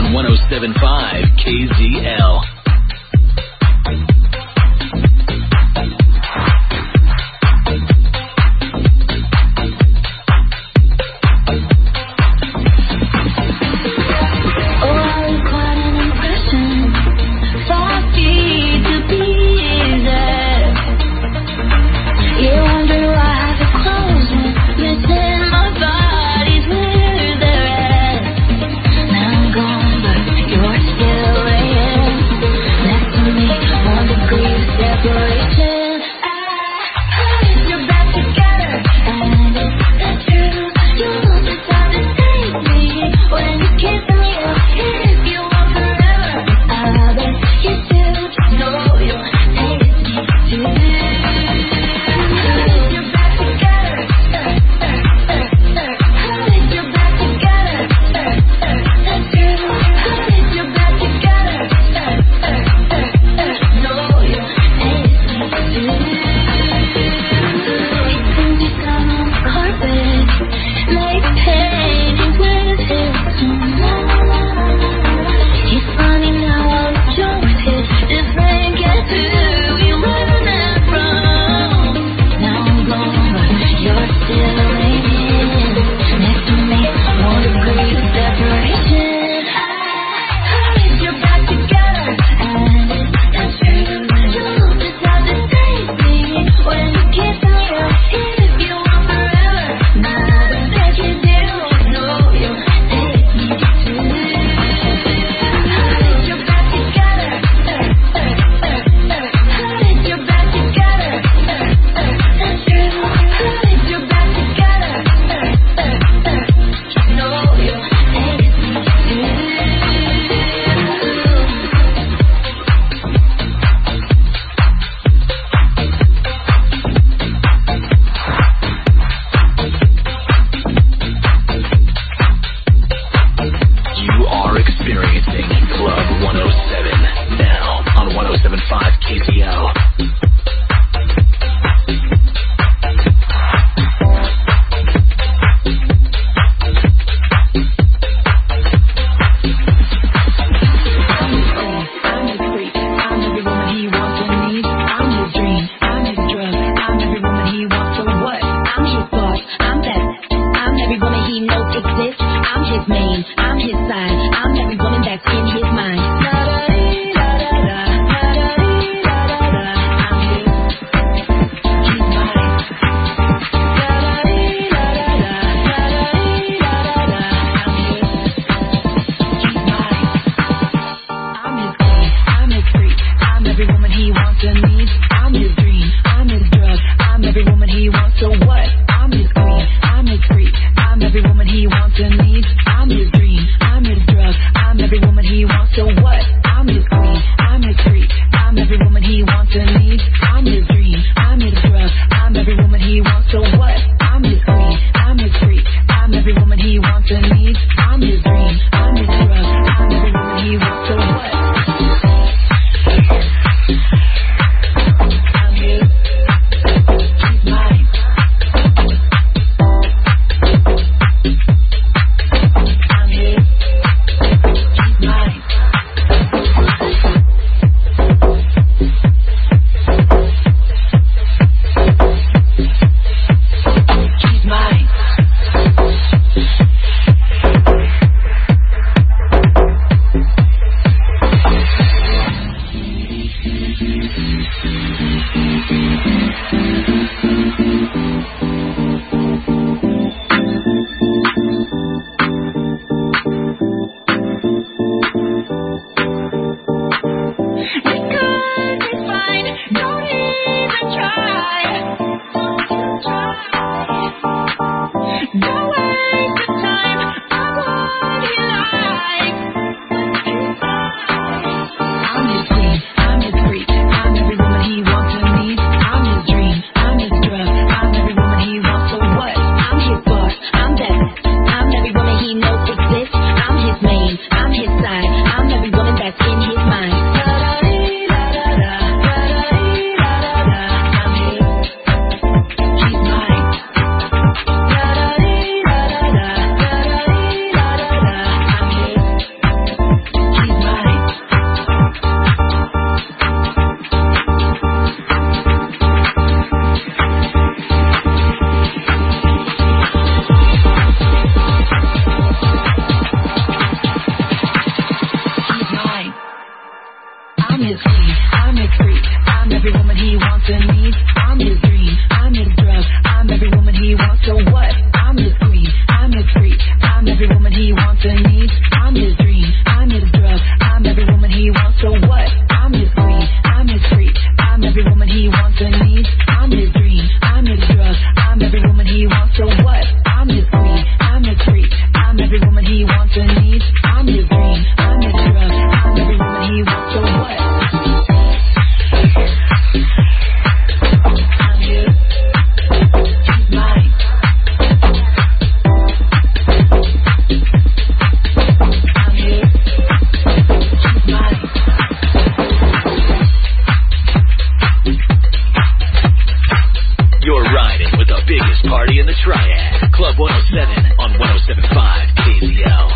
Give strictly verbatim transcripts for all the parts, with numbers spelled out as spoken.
one oh seven point five K Z L. You're still there. and needs. I'm his dream, I'm his drug, I'm every woman he wants, so what? I'm his queen, I'm his freak, I'm every woman he wants and needs. I'm his dream, I'm his drug, I'm every woman he wants, so what? I'm his queen, I'm his freak, I'm every woman he wants and needs. I'm his dream, I'm his drug, I'm every woman he wants, so what? I'm his queen, I'm his freak, I'm every woman he wants and needs. I'm his dream, I'm his drug, I'm every woman he wants, so what? I'm his, he's mine. I'm his, he's mine. You're riding with the biggest party in the Triad. Club one oh seven on one oh seven point five K Z L.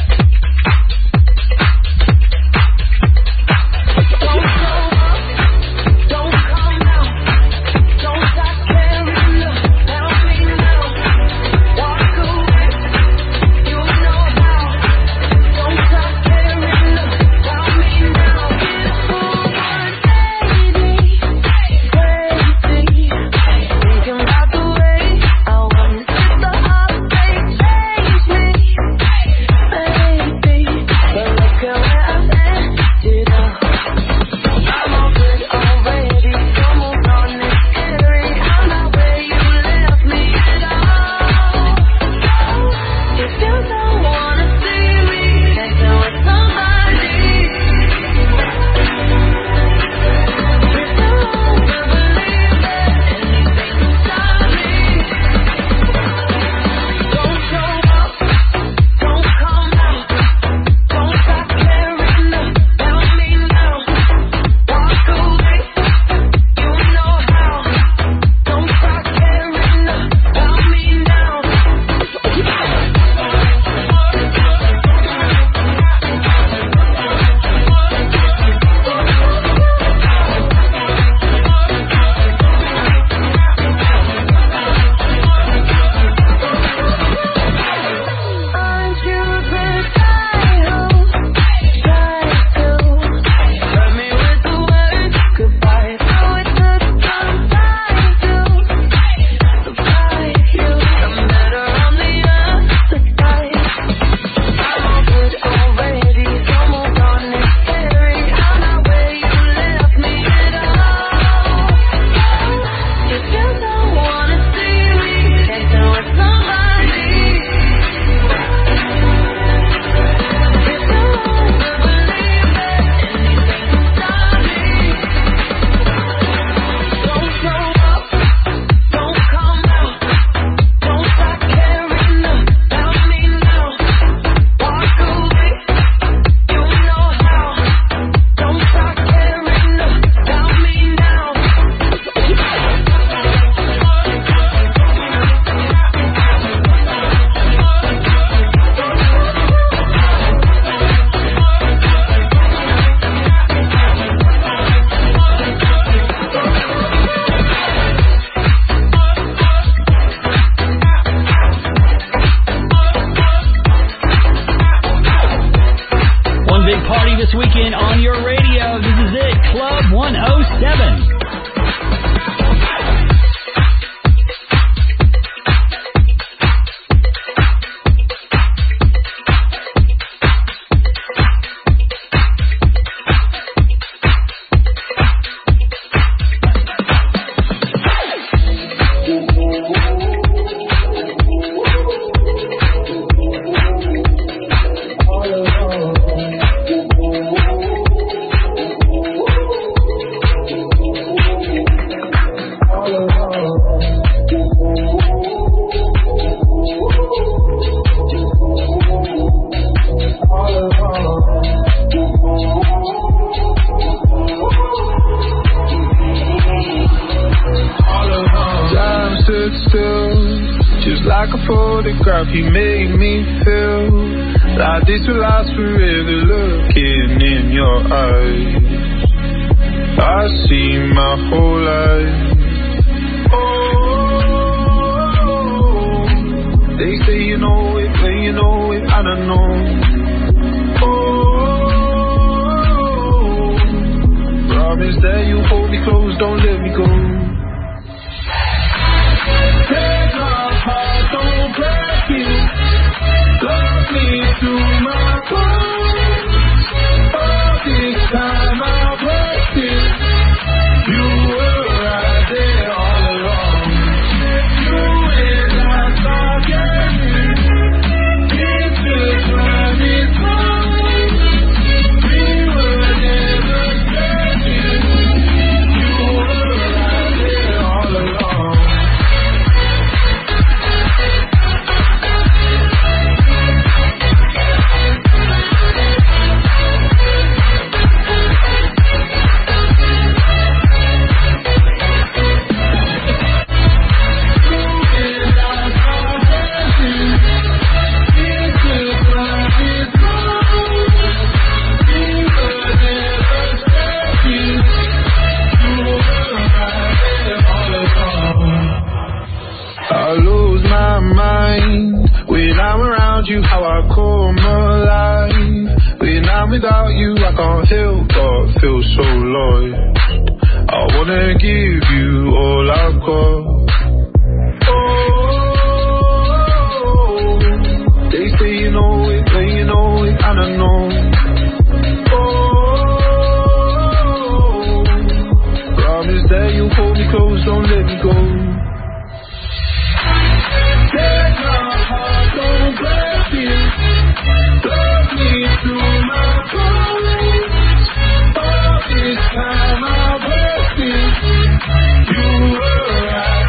like a photograph. You made me feel like this will last forever. Looking in your eyes, I see my whole life. Oh, they say you know it, but you know it, I don't know. Oh, promise that you hold me close, don't let me go. I can't help but feel so lost. I wanna give you all I've got. Oh, they say you know it, but you know it, and I know. Oh, promise that you'll hold me close, don't let me go. Take my heart, don't break it. Love me through my bones. All this time I wasted. You were right.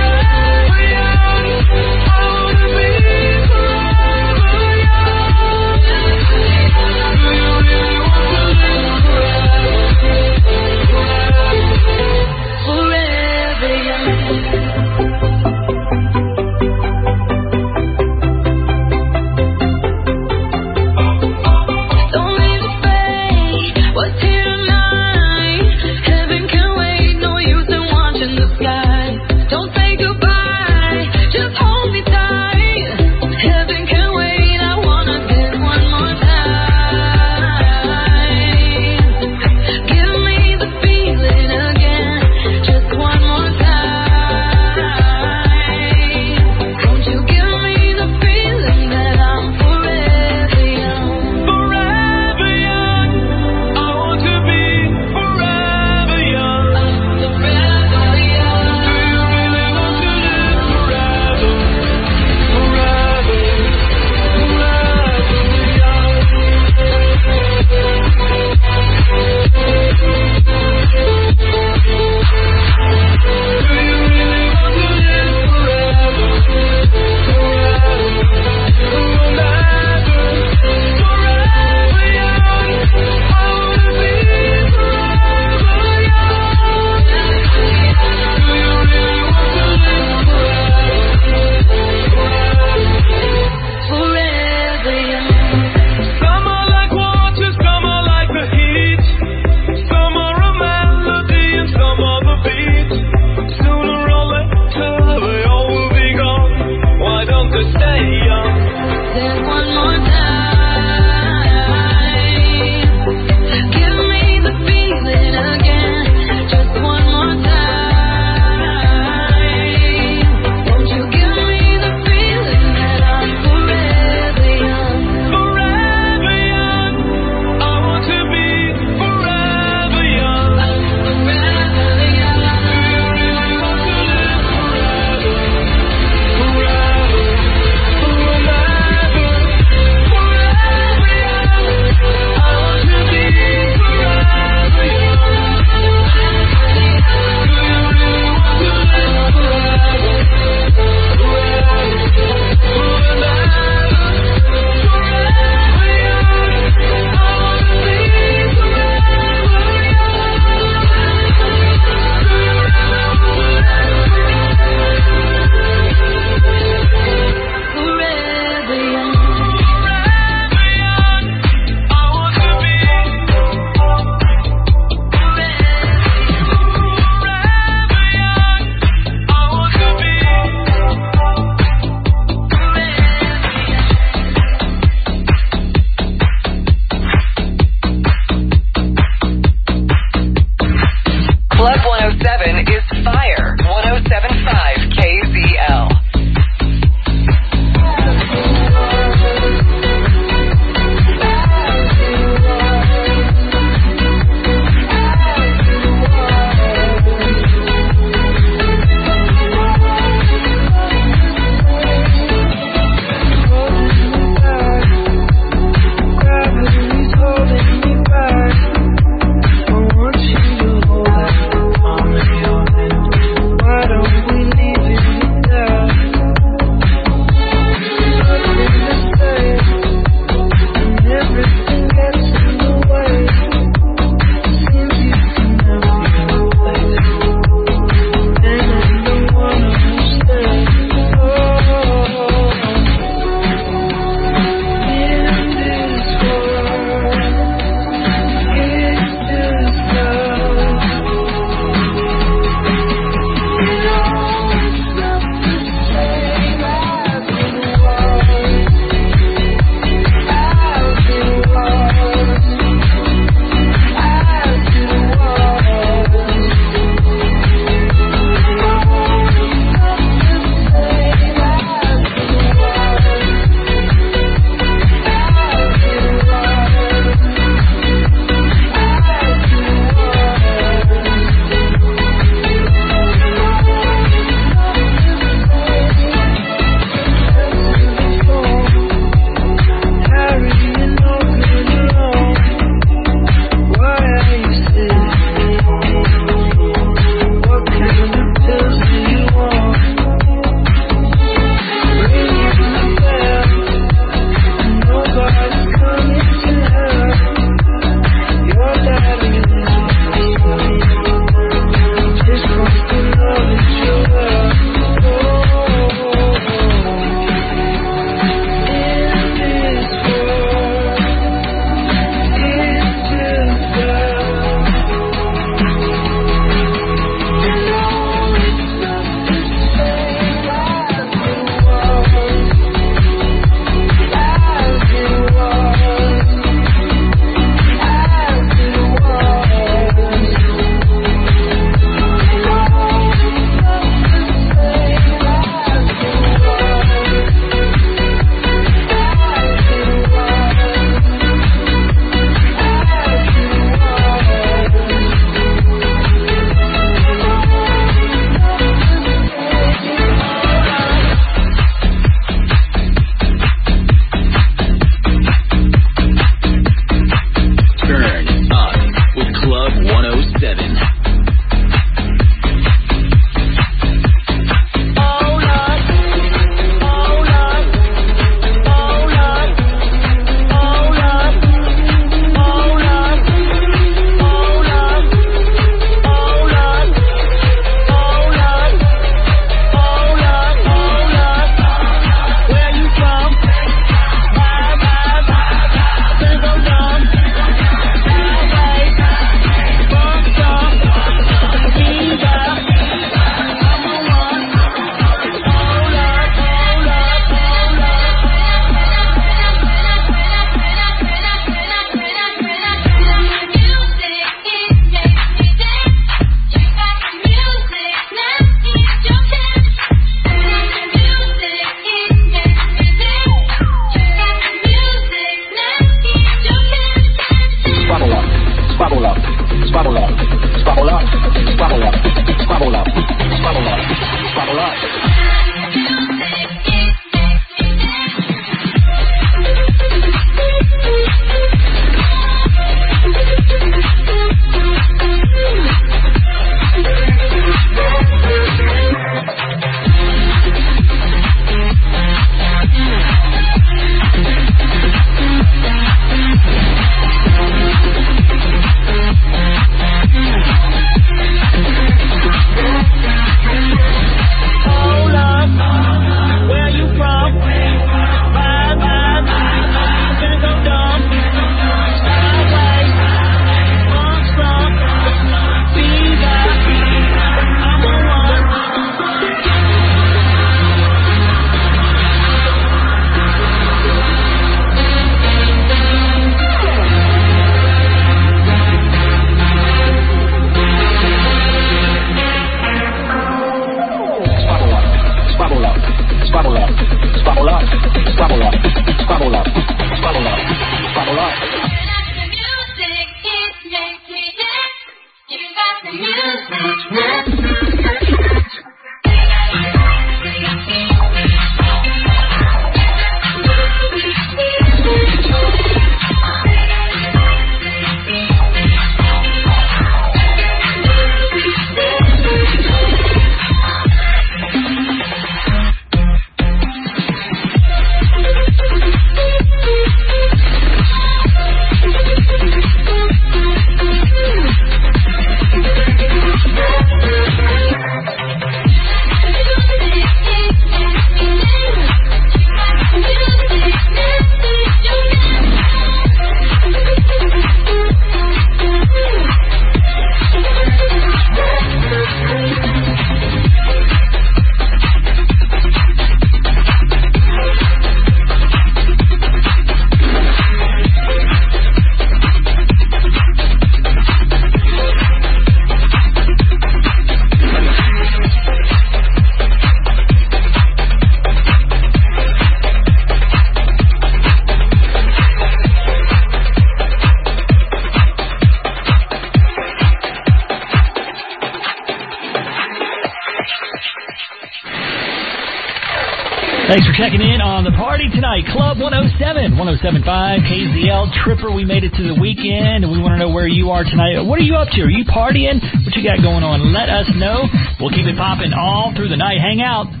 Thanks for checking in on the party tonight. Club one oh seven, one oh seven point five, K Z L. Tripper, we made it to the weekend, and we want to know where you are tonight. What are you up to? Are you partying? What you got going on? Let us know. We'll keep it popping all through the night. Hang out.